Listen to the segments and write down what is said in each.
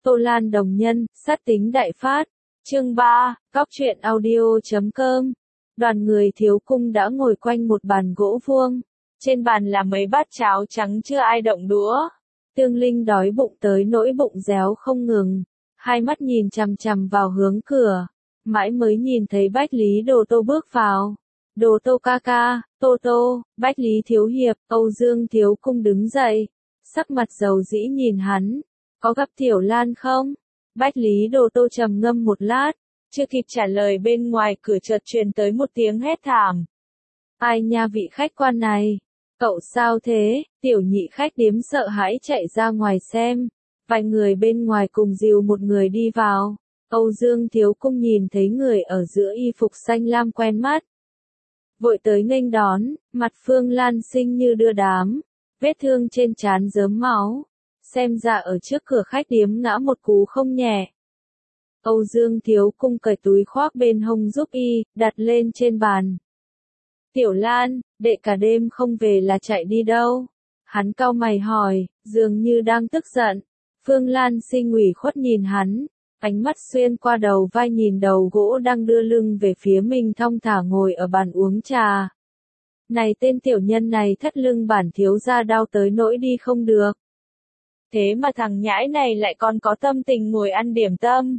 Tô Lan đồng nhân, sát tính đại phát. Chương 3, Góc truyện audio.com. Đoàn người thiếu cung đã ngồi quanh một bàn gỗ vuông. Trên bàn là mấy bát cháo trắng chưa ai động đũa. Tương Linh đói bụng tới nỗi bụng réo không ngừng. Hai mắt nhìn chằm chằm vào hướng cửa. Mãi mới nhìn thấy Bách Lý Đồ Tô bước vào. Đồ Tô ca ca, Tô Tô, Bách Lý Thiếu Hiệp, Âu Dương Thiếu Cung đứng dậy. Sắc mặt dầu dĩ nhìn hắn. Có gặp Tiểu Lan không? Bách Lý Đồ Tô trầm ngâm một lát. Chưa kịp trả lời bên ngoài cửa chợt truyền tới một tiếng hét thảm. Ai nha vị khách quan này? Cậu sao thế? Tiểu nhị khách điếm sợ hãi chạy ra ngoài xem. Vài người bên ngoài cùng dìu một người đi vào. Âu Dương Thiếu Cung nhìn thấy người ở giữa y phục xanh lam quen mắt. Vội tới nghênh đón, mặt Phương Lan xinh như đưa đám. Vết thương trên trán rớm máu. Xem ra ở trước cửa khách điếm ngã một cú không nhẹ. Âu Dương Thiếu Cung cởi túi khoác bên hông giúp y, đặt lên trên bàn. Tiểu Lan, đệ cả đêm không về là chạy đi đâu? Hắn cau mày hỏi, dường như đang tức giận. Phương Lan Sinh ủy khuất nhìn hắn, ánh mắt xuyên qua đầu vai nhìn đầu gỗ đang đưa lưng về phía mình thong thả ngồi ở bàn uống trà. Này tên tiểu nhân này thắt lưng bản thiếu gia đau tới nỗi đi không được. Thế mà thằng nhãi này lại còn có tâm tình ngồi ăn điểm tâm.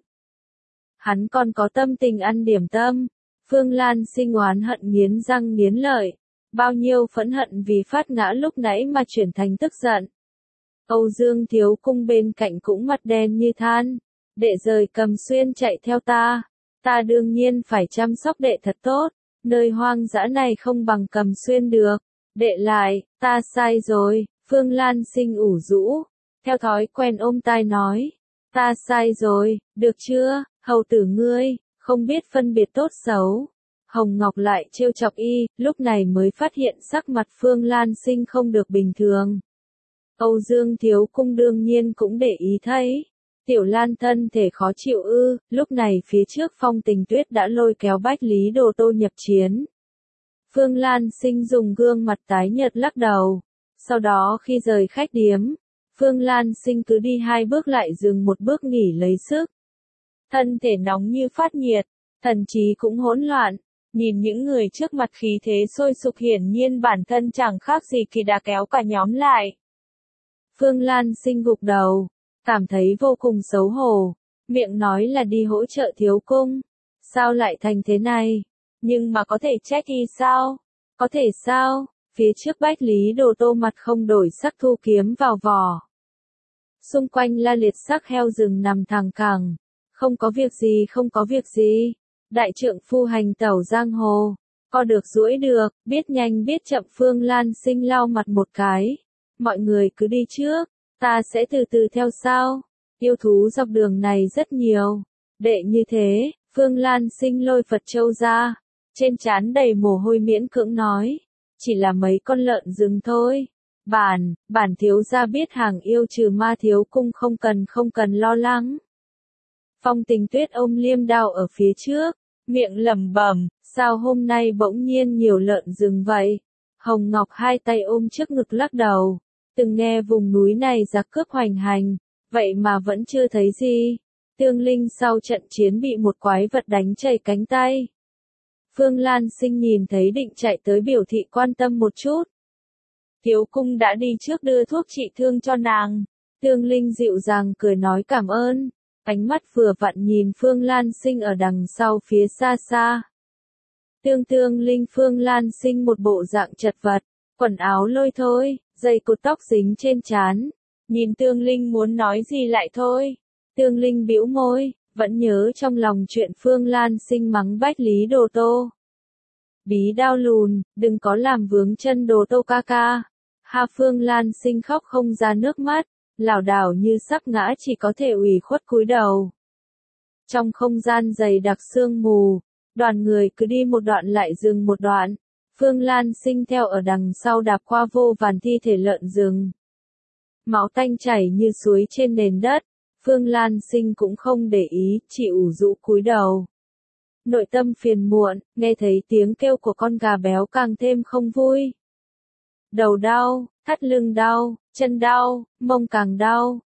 Hắn còn có tâm tình ăn điểm tâm. Phương Lan Sinh oán hận nghiến răng nghiến lợi. Bao nhiêu phẫn hận vì phát ngã lúc nãy mà chuyển thành tức giận. Âu Dương Thiếu Cung bên cạnh cũng mặt đen như than. Đệ rời Cầm Xuyên chạy theo ta. Ta đương nhiên phải chăm sóc đệ thật tốt. Nơi hoang dã này không bằng Cầm Xuyên được. Đệ lại, ta sai rồi. Phương Lan Sinh ủ rũ. Theo thói quen ôm tai nói. Ta sai rồi, được chưa, hầu tử ngươi, không biết phân biệt tốt xấu. Hồng Ngọc lại trêu chọc y, lúc này mới phát hiện sắc mặt Phương Lan Sinh không được bình thường. Âu Dương Thiếu Cung đương nhiên cũng để ý thấy. Tiểu Lan thân thể khó chịu ư, lúc này phía trước Phong Tình Tuyết đã lôi kéo Bách Lý Đồ Tô nhập chiến. Phương Lan Sinh dùng gương mặt tái nhợt lắc đầu. Sau đó khi rời khách điếm, Phương Lan Sinh cứ đi 2 bước lại dừng 1 bước nghỉ lấy sức. Thân thể nóng như phát nhiệt, thần trí cũng hỗn loạn, nhìn những người trước mặt khí thế sôi sục hiển nhiên bản thân chẳng khác gì kỳ đà kéo cả nhóm lại. Phương Lan Sinh gục đầu, cảm thấy vô cùng xấu hổ, miệng nói là đi hỗ trợ Thiếu Cung. Sao lại thành thế này? Nhưng mà có thể trách y sao? Có thể sao? Phía trước Bách Lý Đồ Tô mặt không đổi sắc thu kiếm vào vỏ. Xung quanh la liệt xác heo rừng nằm thẳng cẳng. Không có việc gì, không có việc gì. Đại trượng phu hành tẩu giang hồ. Co được duỗi được, biết nhanh biết chậm. Phương Lan Sinh lau mặt một cái. Mọi người cứ đi trước, ta sẽ từ từ theo sau. Yêu thú dọc đường này rất nhiều. Đệ như thế, Phương Lan Sinh lôi Phật Châu ra. Trên trán đầy mồ hôi miễn cưỡng nói. Chỉ là mấy con lợn rừng thôi. Bản thiếu gia biết hàng yêu trừ ma Thiếu Cung không cần lo lắng. Phong Tình Tuyết ôm liêm đao ở phía trước, miệng lẩm bẩm, sao hôm nay bỗng nhiên nhiều lợn rừng vậy? Hồng Ngọc hai tay ôm trước ngực lắc đầu, từng nghe vùng núi này giặc cướp hoành hành, vậy mà vẫn chưa thấy gì. Tương Linh sau trận chiến bị một quái vật đánh chảy cánh tay. Phương Lan Sinh nhìn thấy định chạy tới biểu thị quan tâm một chút. Thiếu Cung đã đi trước đưa thuốc trị thương cho nàng. Tương Linh dịu dàng cười nói cảm ơn. Ánh mắt vừa vặn nhìn Phương Lan Sinh ở đằng sau phía xa xa. Tương Linh Phương Lan Sinh một bộ dạng chật vật, quần áo lôi thôi, dây cột tóc dính trên trán. Nhìn Tương Linh muốn nói gì lại thôi. Tương Linh bĩu môi, vẫn nhớ trong lòng chuyện Phương Lan Sinh mắng Bách Lý Đồ Tô. Bí đao lùn, đừng có làm vướng chân Đồ Tô ca ca. Phương Lan Sinh khóc không ra nước mắt, lảo đảo như sắp ngã chỉ có thể ủy khuất cúi đầu. Trong không gian dày đặc sương mù, đoàn người cứ đi một đoạn lại dừng một đoạn. Phương Lan Sinh theo ở đằng sau đạp qua vô vàn thi thể lợn rừng. Máu tanh chảy như suối trên nền đất. Phương Lan Sinh cũng không để ý, chỉ ủ rũ cúi đầu. Nội tâm phiền muộn, nghe thấy tiếng kêu của con gà béo càng thêm không vui. Đầu đau, thắt lưng đau, chân đau, mông càng đau.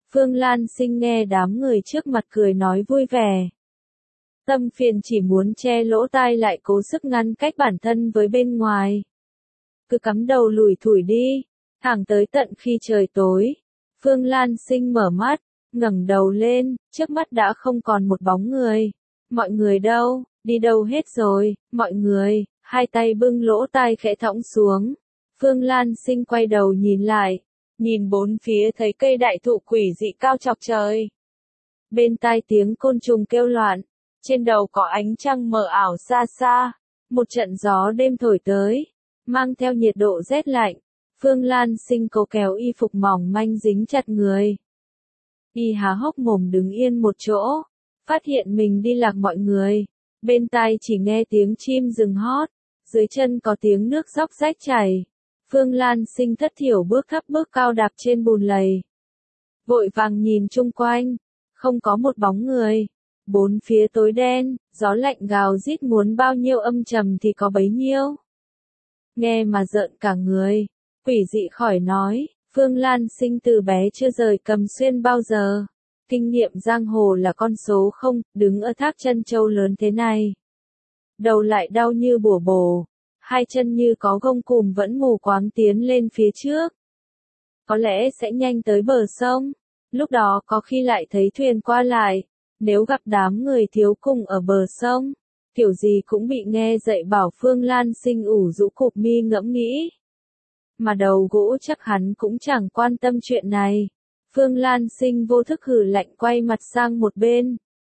Phương Lan Sinh nghe đám người trước mặt cười nói vui vẻ. Tâm phiền chỉ muốn che lỗ tai lại cố sức ngăn cách bản thân với bên ngoài. Cứ cắm đầu lủi thủi đi, thẳng tới tận khi trời tối. Phương Lan Sinh mở mắt, ngẩng đầu lên, trước mắt đã không còn một bóng người. Mọi người đâu, đi đâu hết rồi, mọi người, hai tay bưng lỗ tai khẽ thõng xuống. Phương Lan Sinh quay đầu nhìn lại, nhìn bốn phía thấy cây đại thụ quỷ dị cao chọc trời. Bên tai tiếng côn trùng kêu loạn, trên đầu có ánh trăng mờ ảo xa xa, một trận gió đêm thổi tới, mang theo nhiệt độ rét lạnh. Phương Lan Sinh cố kéo y phục mỏng manh dính chặt người. Y há hốc mồm đứng yên một chỗ, phát hiện mình đi lạc mọi người. Bên tai chỉ nghe tiếng chim rừng hót, dưới chân có tiếng nước róc rách chảy. Phương Lan Sinh thất thiểu bước thấp bước cao đạp trên bùn lầy. Vội vàng nhìn chung quanh, không có một bóng người. Bốn phía tối đen, gió lạnh gào rít muốn bao nhiêu âm trầm thì có bấy nhiêu. Nghe mà rợn cả người, quỷ dị khỏi nói, Phương Lan Sinh từ bé chưa rời Cầm Xuyên bao giờ. Kinh nghiệm giang hồ là con số không, đứng ở tháp chân châu lớn thế này. Đầu lại đau như bủa bổ, hai chân như có gông cùm vẫn mù quáng tiến lên phía trước. Có lẽ sẽ nhanh tới bờ sông, lúc đó có khi lại thấy thuyền qua lại. Nếu gặp đám người thiếu cùng ở bờ sông, kiểu gì cũng bị nghe dạy bảo. Phương Lan Sinh ủ rũ cụp mi ngẫm nghĩ. Mà đầu gỗ chắc hắn cũng chẳng quan tâm chuyện này. Phương Lan Sinh vô thức hừ lạnh quay mặt sang một bên.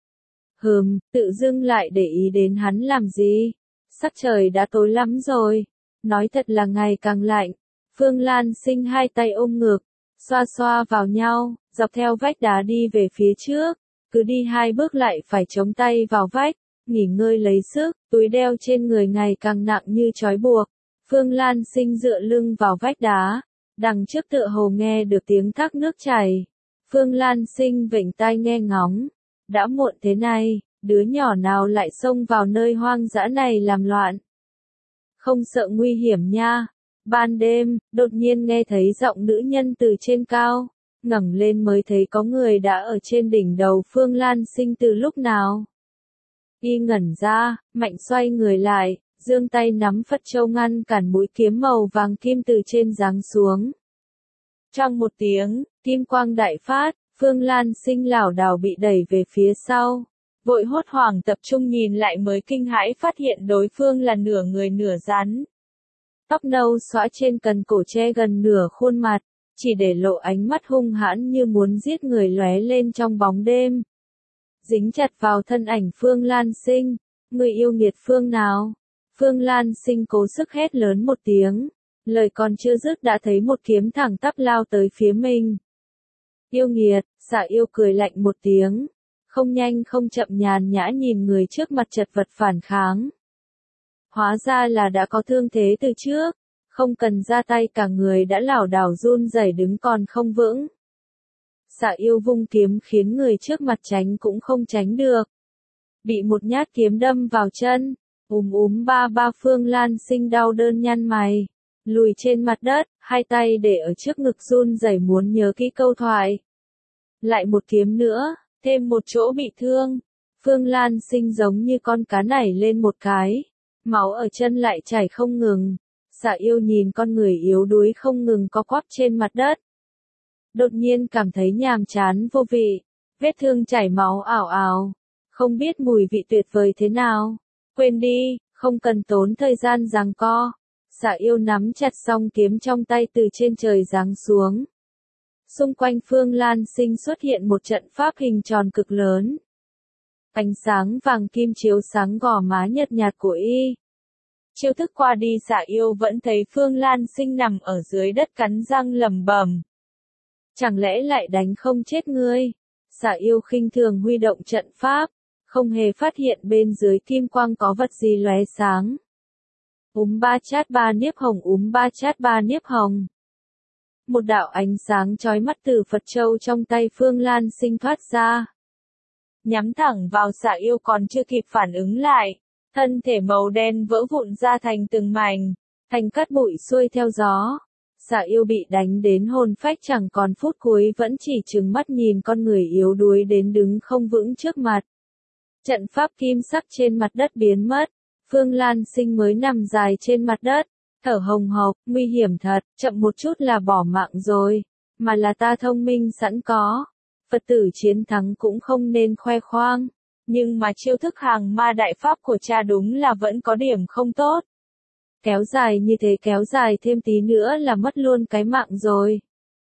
Tự dưng lại để ý đến hắn làm gì? Sắc trời đã tối lắm rồi. Nói thật là ngày càng lạnh. Phương Lan Sinh hai tay ôm ngực, xoa xoa vào nhau, dọc theo vách đá đi về phía trước. Cứ đi hai bước lại phải chống tay vào vách, nghỉ ngơi lấy sức, túi đeo trên người ngày càng nặng như trói buộc. Phương Lan Sinh dựa lưng vào vách đá, đằng trước tựa hồ nghe được tiếng thác nước chảy. Phương Lan Sinh vểnh tai nghe ngóng, đã muộn thế này, đứa nhỏ nào lại xông vào nơi hoang dã này làm loạn. Không sợ nguy hiểm nha. Ban đêm, đột nhiên nghe thấy giọng nữ nhân từ trên cao. Ngẩng lên mới thấy có người đã ở trên đỉnh đầu Phương Lan Sinh từ lúc nào. Y ngẩn ra, mạnh xoay người lại, giương tay nắm Phật châu ngăn cản mũi kiếm màu vàng kim từ trên giáng xuống. Trong một tiếng, kim quang đại phát, Phương Lan Sinh lảo đảo bị đẩy về phía sau. Vội hốt hoảng tập trung nhìn lại mới kinh hãi phát hiện đối phương là nửa người nửa rắn. Tóc nâu xõa trên cần cổ che gần nửa khuôn mặt, chỉ để lộ ánh mắt hung hãn như muốn giết người lóe lên trong bóng đêm. Dính chặt vào thân ảnh Phương Lan Sinh, người yêu nghiệt phương nào? Phương Lan Sinh cố sức hét lớn một tiếng, lời còn chưa dứt đã thấy một kiếm thẳng tắp lao tới phía mình. Yêu nghiệt, Xạ Yêu cười lạnh một tiếng, không nhanh không chậm nhàn nhã nhìn người trước mặt chật vật phản kháng. Hóa ra là đã có thương thế từ trước, không cần ra tay cả người đã lảo đảo run rẩy đứng còn không vững. Xạ Yêu vung kiếm khiến người trước mặt tránh cũng không tránh được. Bị một nhát kiếm đâm vào chân, ba Phương Lan Sinh đau đớn nhăn mày, lùi trên mặt đất, hai tay để ở trước ngực run rẩy muốn nhớ kỹ câu thoại. Lại một kiếm nữa, thêm một chỗ bị thương. Phương Lan Sinh giống như con cá nảy lên một cái, máu ở chân lại chảy không ngừng. Xạ Yêu nhìn con người yếu đuối không ngừng co quắp trên mặt đất. Đột nhiên cảm thấy nhàm chán vô vị, vết thương chảy máu ảo ảo, không biết mùi vị tuyệt vời thế nào. Quên đi, không cần tốn thời gian giằng co. Xạ Yêu nắm chặt song kiếm trong tay từ trên trời giáng xuống. Xung quanh Phương Lan Sinh xuất hiện một trận pháp hình tròn cực lớn. Ánh sáng vàng kim chiếu sáng gò má nhợt nhạt của y. Chiêu thức qua đi Xạ Yêu vẫn thấy Phương Lan Sinh nằm ở dưới đất cắn răng lẩm bẩm. Chẳng lẽ lại đánh không chết ngươi? Xạ Yêu khinh thường huy động trận pháp, không hề phát hiện bên dưới kim quang có vật gì lóe sáng. Ba chát ba niếp hồng, ba chát ba niếp hồng. Một đạo ánh sáng chói mắt từ Phật châu trong tay Phương Lan Sinh thoát ra. Nhắm thẳng vào Xạ Yêu còn chưa kịp phản ứng lại, thân thể màu đen vỡ vụn ra thành từng mảnh, thành cát bụi xuôi theo gió. Dạ yêu bị đánh đến hồn phách chẳng còn phút cuối vẫn chỉ trừng mắt nhìn con người yếu đuối đến đứng không vững trước mặt. Trận pháp kim sắc trên mặt đất biến mất. Phương Lan Sinh mới nằm dài trên mặt đất, thở hồng hộc, nguy hiểm thật, chậm một chút là bỏ mạng rồi, mà là ta thông minh sẵn có. Phật tử chiến thắng cũng không nên khoe khoang, nhưng mà chiêu thức hàng ma đại pháp của cha đúng là vẫn có điểm không tốt. Kéo dài như thế kéo dài thêm tí nữa là mất luôn cái mạng rồi.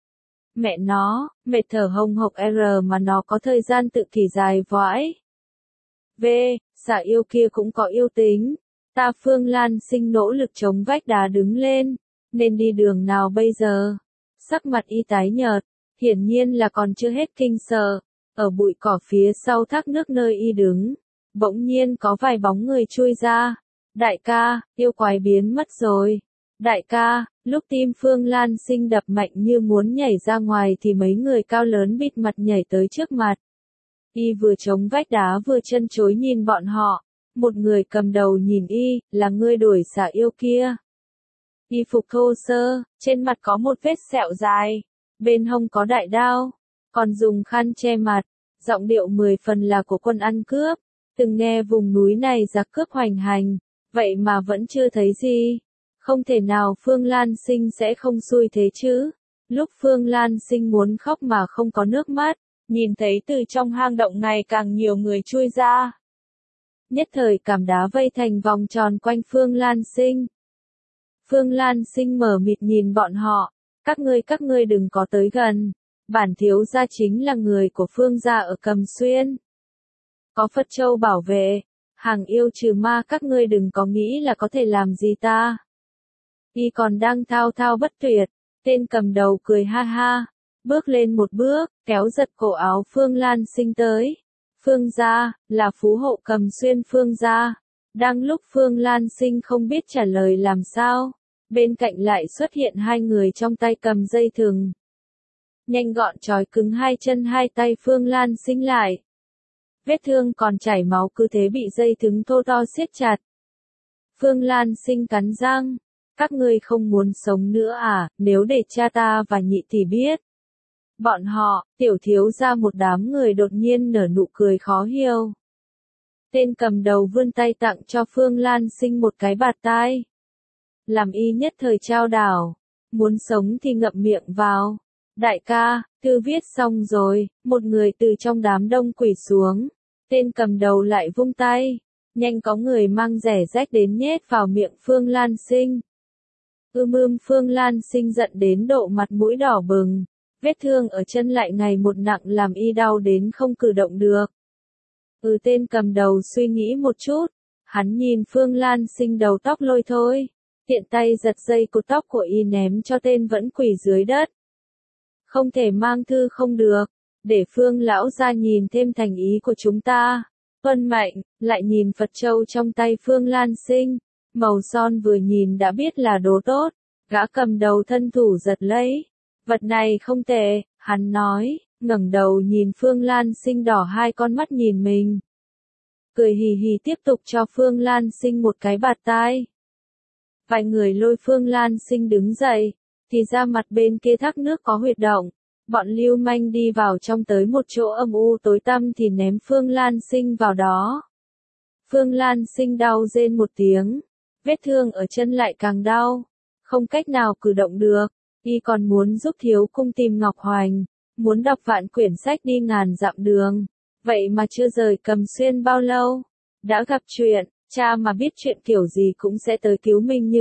Mẹ nó, mệt thở hồng hộc mà nó có thời gian tự kỷ dài vãi. V, xả yêu kia cũng có yêu tính. Ta Phương Lan Sinh nỗ lực chống vách đá đứng lên, nên đi đường nào bây giờ? Sắc mặt y tái nhợt, hiển nhiên là còn chưa hết kinh sợ. Ở bụi cỏ phía sau thác nước nơi y đứng, bỗng nhiên có vài bóng người chui ra. Đại ca, yêu quái biến mất rồi. Đại ca, lúc tim Phương Lan Sinh đập mạnh như muốn nhảy ra ngoài thì mấy người cao lớn bịt mặt nhảy tới trước mặt. Y vừa chống vách đá vừa chân chối nhìn bọn họ. Một người cầm đầu nhìn y, là ngươi đuổi xả yêu kia. Y phục thô sơ, trên mặt có một vết sẹo dài, bên hông có đại đao, còn dùng khăn che mặt, giọng điệu 10 phần là của quân ăn cướp. Từng nghe vùng núi này giặc cướp hoành hành, vậy mà vẫn chưa thấy gì. Không thể nào Phương Lan Sinh sẽ không xui thế chứ. Lúc Phương Lan Sinh muốn khóc mà không có nước mắt, nhìn thấy từ trong hang động này càng nhiều người chui ra. Nhất thời cảm đá vây thành vòng tròn quanh Phương Lan Sinh. Phương Lan Sinh mở mịt nhìn bọn họ, các ngươi đừng có tới gần, bản thiếu gia chính là người của Phương gia ở Cầm Xuyên. Có Phật Châu bảo vệ, hàng yêu trừ ma các ngươi đừng có nghĩ là có thể làm gì ta. Y còn đang thao thao bất tuyệt, tên cầm đầu cười ha ha, bước lên một bước, kéo giật cổ áo Phương Lan Sinh tới. Phương gia, là phú hộ Cầm Xuyên Phương gia. Đang lúc Phương Lan Sinh không biết trả lời làm sao, bên cạnh lại xuất hiện hai người trong tay cầm dây thừng. Nhanh gọn trói cứng hai chân hai tay Phương Lan Sinh lại. Vết thương còn chảy máu cứ thế bị dây thừng thô to siết chặt. Phương Lan Sinh cắn răng, các ngươi không muốn sống nữa à, nếu để cha ta và nhị tỷ biết. Bọn họ, tiểu thiếu ra một đám người đột nhiên nở nụ cười khó hiểu. Tên cầm đầu vươn tay tặng cho Phương Lan Sinh một cái bạt tai. Làm y nhất thời trao đảo, muốn sống thì ngậm miệng vào. Đại ca, thư viết xong rồi, một người từ trong đám đông quỳ xuống. Tên cầm đầu lại vung tay, nhanh có người mang rẻ rách đến nhét vào miệng Phương Lan Sinh. Phương Lan Sinh giận đến độ mặt mũi đỏ bừng. Vết thương ở chân lại ngày một nặng làm y đau đến không cử động được. Tên cầm đầu suy nghĩ một chút, hắn nhìn Phương Lan Sinh đầu tóc lôi thôi, tiện tay giật dây cột tóc của y ném cho tên vẫn quỳ dưới đất. Không thể mang thư không được, để Phương lão ra nhìn thêm thành ý của chúng ta. Tuân Mạnh, lại nhìn Phật Châu trong tay Phương Lan Sinh, màu son vừa nhìn đã biết là đồ tốt, gã cầm đầu thân thủ giật lấy. Vật này không tệ, hắn nói, ngẩng đầu nhìn Phương Lan Sinh đỏ hai con mắt nhìn mình. Cười hì hì tiếp tục cho Phương Lan Sinh một cái bạt tai. Vài người lôi Phương Lan Sinh đứng dậy, thì ra mặt bên kia thác nước có huyệt động. Bọn lưu manh đi vào trong tới một chỗ âm u tối tăm thì ném Phương Lan Sinh vào đó. Phương Lan Sinh đau rên một tiếng, vết thương ở chân lại càng đau, không cách nào cử động được. Y còn muốn giúp thiếu cung tìm Ngọc Hoành, muốn đọc vạn quyển sách đi ngàn dặm đường. Vậy mà chưa rời Cầm Xuyên bao lâu, đã gặp chuyện, cha mà biết chuyện kiểu gì cũng sẽ tới cứu mình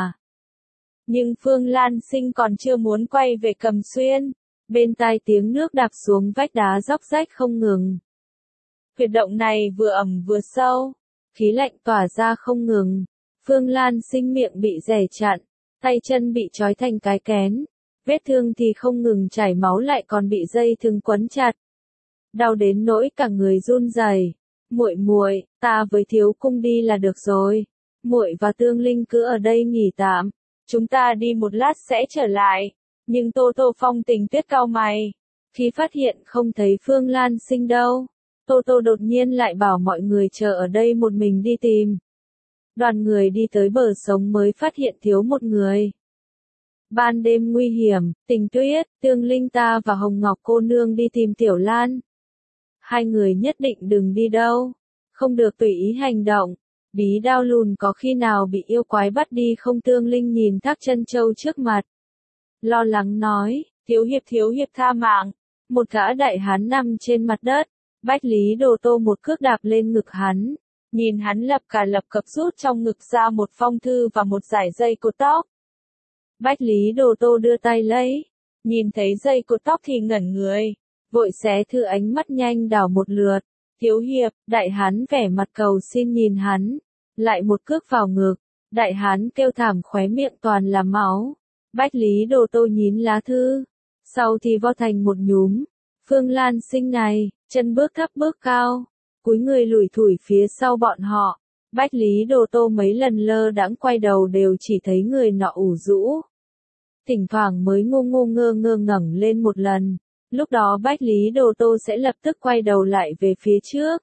nhưng Phương Lan Sinh còn chưa muốn quay về Cầm Xuyên, bên tai tiếng nước đạp xuống vách đá róc rách không ngừng. Huyệt động này vừa ẩm vừa sâu, khí lạnh tỏa ra không ngừng. Phương Lan Sinh miệng bị rẻ chặn, tay chân bị trói thành cái kén, vết thương thì không ngừng chảy máu lại còn bị dây thừng quấn chặt. Đau đến nỗi cả người run rẩy. Muội, ta với thiếu cung đi là được rồi. Muội và Tương Linh cứ ở đây nghỉ tạm, chúng ta đi một lát sẽ trở lại. Nhưng Tô Tô phong tình tuyết cau mày, khi phát hiện không thấy Phương Lan Sinh đâu, Tô Tô đột nhiên lại bảo mọi người chờ ở đây một mình đi tìm. Đoàn người đi tới bờ sông mới phát hiện thiếu một người. Ban đêm nguy hiểm, Tình Tuyết, Tương Linh ta và Hồng Ngọc cô nương đi tìm Tiểu Lan. Hai người nhất định đừng đi đâu, không được tùy ý hành động. Bí đao lùn có khi nào bị yêu quái bắt đi không? Tương Linh nhìn Thác Chân Châu trước mặt, lo lắng nói, thiếu hiệp tha mạng. Một gã đại hán nằm trên mặt đất, Bách Lý Đồ Tô một cước đạp lên ngực hắn, nhìn hắn lập cập rút trong ngực ra một phong thư và một dải dây cột tóc. Bách Lý Đồ Tô đưa tay lấy, nhìn thấy dây cột tóc thì ngẩn người, vội xé thư, ánh mắt nhanh đảo một lượt. Thiếu hiệp, đại hán vẻ mặt cầu xin nhìn hắn, lại một cước vào ngực, đại hán kêu thảm, khóe miệng toàn là máu. Bách Lý Đồ Tô nhín lá thư, sau thì vo thành một nhúm. Phương Lan Sinh này, chân bước thấp bước cao, cúi người lủi thủi phía sau bọn họ. Bách Lý Đồ Tô mấy lần lơ đãng quay đầu đều chỉ thấy người nọ ủ rũ, thỉnh thoảng mới ngu ngơ ngẩng lên một lần. Lúc đó Bách Lý Đồ Tô sẽ lập tức quay đầu lại về phía trước.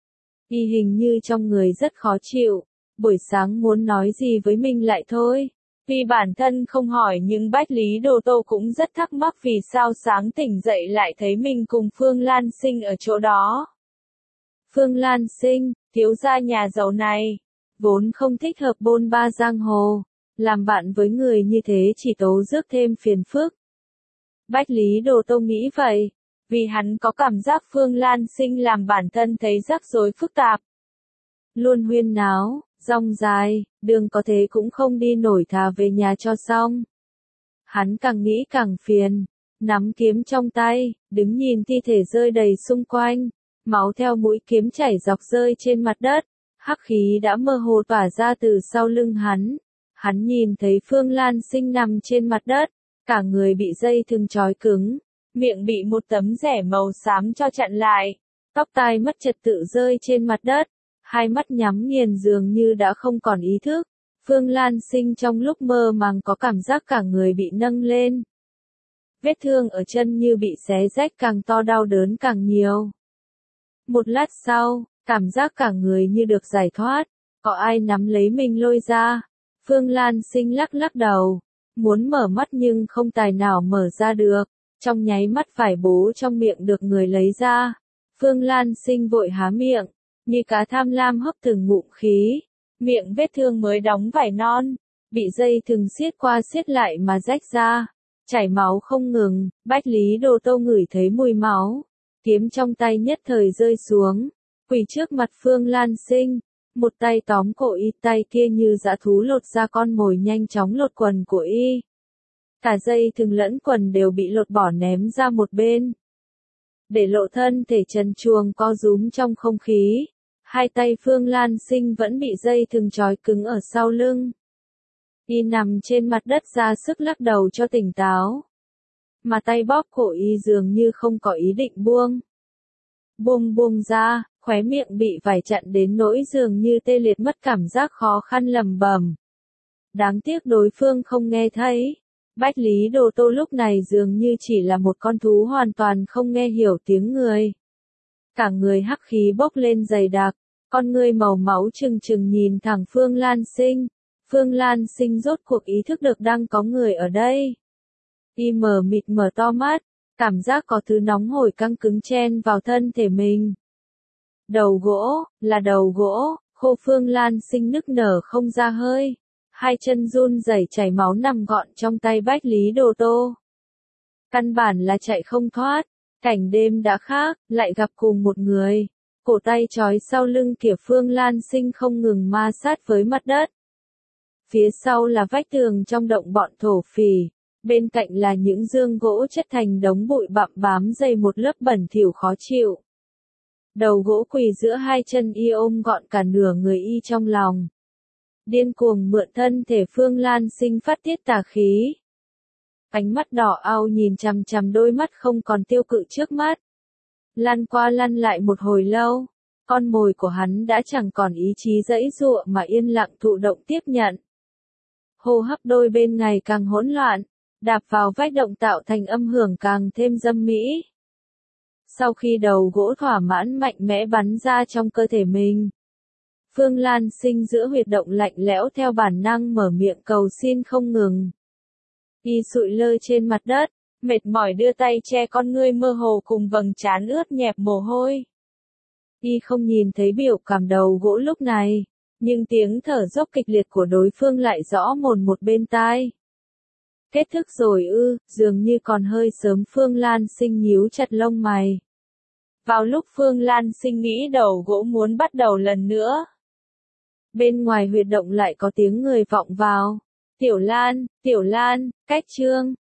Y hình như trong người rất khó chịu, buổi sáng muốn nói gì với mình lại thôi. Vì bản thân không hỏi nhưng Bách Lý Đồ Tô cũng rất thắc mắc vì sao sáng tỉnh dậy lại thấy mình cùng Phương Lan Sinh ở chỗ đó. Phương Lan Sinh, thiếu gia nhà giàu này, vốn không thích hợp bôn ba giang hồ, làm bạn với người như thế chỉ tố rước thêm phiền phức. Bách Lý Đồ Tô nghĩ vậy, vì hắn có cảm giác Phương Lan Sinh làm bản thân thấy rắc rối phức tạp. Luôn huyên náo, rong dài, đường có thế cũng không đi nổi, thà về nhà cho xong. Hắn càng nghĩ càng phiền, nắm kiếm trong tay, đứng nhìn thi thể rơi đầy xung quanh, máu theo mũi kiếm chảy dọc rơi trên mặt đất, hắc khí đã mơ hồ tỏa ra từ sau lưng hắn. Hắn nhìn thấy Phương Lan Sinh nằm trên mặt đất, cả người bị dây thừng trói cứng, miệng bị một tấm rẻ màu xám cho chặn lại, tóc tai mất trật tự rơi trên mặt đất, hai mắt nhắm nghiền dường như đã không còn ý thức. Phương Lan Sinh trong lúc mơ màng có cảm giác cả người bị nâng lên. Vết thương ở chân như bị xé rách càng to, đau đớn càng nhiều. Một lát sau, cảm giác cả người như được giải thoát, có ai nắm lấy mình lôi ra. Phương Lan Sinh lắc đầu, muốn mở mắt nhưng không tài nào mở ra được, trong nháy mắt phải bố trong miệng được người lấy ra. Phương Lan Sinh vội há miệng, như cá tham lam hấp từng ngụm khí, miệng vết thương mới đóng vải non, bị dây thừng siết qua siết lại mà rách ra, chảy máu không ngừng. Bách Lý Đồ Tô ngửi thấy mùi máu, kiếm trong tay nhất thời rơi xuống, quỳ trước mặt Phương Lan Sinh, một tay tóm cổ y, tay kia như dã thú lột ra con mồi nhanh chóng lột quần của y. Cả dây thừng lẫn quần đều bị lột bỏ ném ra một bên, để lộ thân thể trần truồng co rúm trong không khí. Hai tay Phương Lan Sinh vẫn bị dây thừng trói cứng ở sau lưng. Y nằm trên mặt đất ra sức lắc đầu cho tỉnh táo, mà tay bóp cổ y dường như không có ý định buông. Buông ra, khóe miệng bị vải chặn đến nỗi dường như tê liệt, mất cảm giác, khó khăn lẩm bẩm. Đáng tiếc đối phương không nghe thấy. Bách Lý Đồ Tô lúc này dường như chỉ là một con thú hoàn toàn không nghe hiểu tiếng người. Cả người hắc khí bốc lên dày đặc, con ngươi màu máu trừng nhìn thẳng Phương Lan Sinh. Phương Lan Sinh rốt cuộc ý thức được đang có người ở đây. Y mờ mịt mở to mắt, cảm giác có thứ nóng hổi căng cứng chen vào thân thể mình. Đầu gỗ, là đầu gỗ, khô. Phương Lan Sinh nức nở không ra hơi, hai chân run rẩy chảy máu nằm gọn trong tay Bách Lý Đồ Tô. Căn bản là chạy không thoát, cảnh đêm đã khác, lại gặp cùng một người. Cổ tay trói sau lưng của Phương Lan Sinh không ngừng ma sát với mặt đất. Phía sau là vách tường trong động bọn thổ phỉ, bên cạnh là những dương gỗ chất thành đống bụi bặm bám dày một lớp bẩn thỉu khó chịu. Đầu gỗ quỳ giữa hai chân y, ôm gọn cả nửa người y trong lòng, điên cuồng mượn thân thể Phương Lan Sinh phát tiết tà khí. Ánh mắt đỏ au nhìn chằm chằm đôi mắt không còn tiêu cự trước mắt. Lăn qua lăn lại một hồi lâu, con mồi của hắn đã chẳng còn ý chí giãy giụa mà yên lặng thụ động tiếp nhận. Hô hấp đôi bên ngày càng hỗn loạn, đạp vào vách động tạo thành âm hưởng càng thêm dâm mỹ. Sau khi đầu gỗ thỏa mãn mạnh mẽ bắn ra trong cơ thể mình, Phương Lan Sinh giữa huyệt động lạnh lẽo theo bản năng mở miệng cầu xin không ngừng. Y sụi lơ trên mặt đất, mệt mỏi đưa tay che con ngươi mơ hồ cùng vầng trán ướt nhẹp mồ hôi. Y không nhìn thấy biểu cảm đầu gỗ lúc này, nhưng tiếng thở dốc kịch liệt của đối phương lại rõ mồn một bên tai. Kết thúc rồi ư, dường như còn hơi sớm. Phương Lan Sinh nhíu chặt lông mày. Vào lúc Phương Lan Sinh nghĩ đầu gỗ muốn bắt đầu lần nữa, bên ngoài huyệt động lại có tiếng người vọng vào. Tiểu Lan, cách Trương,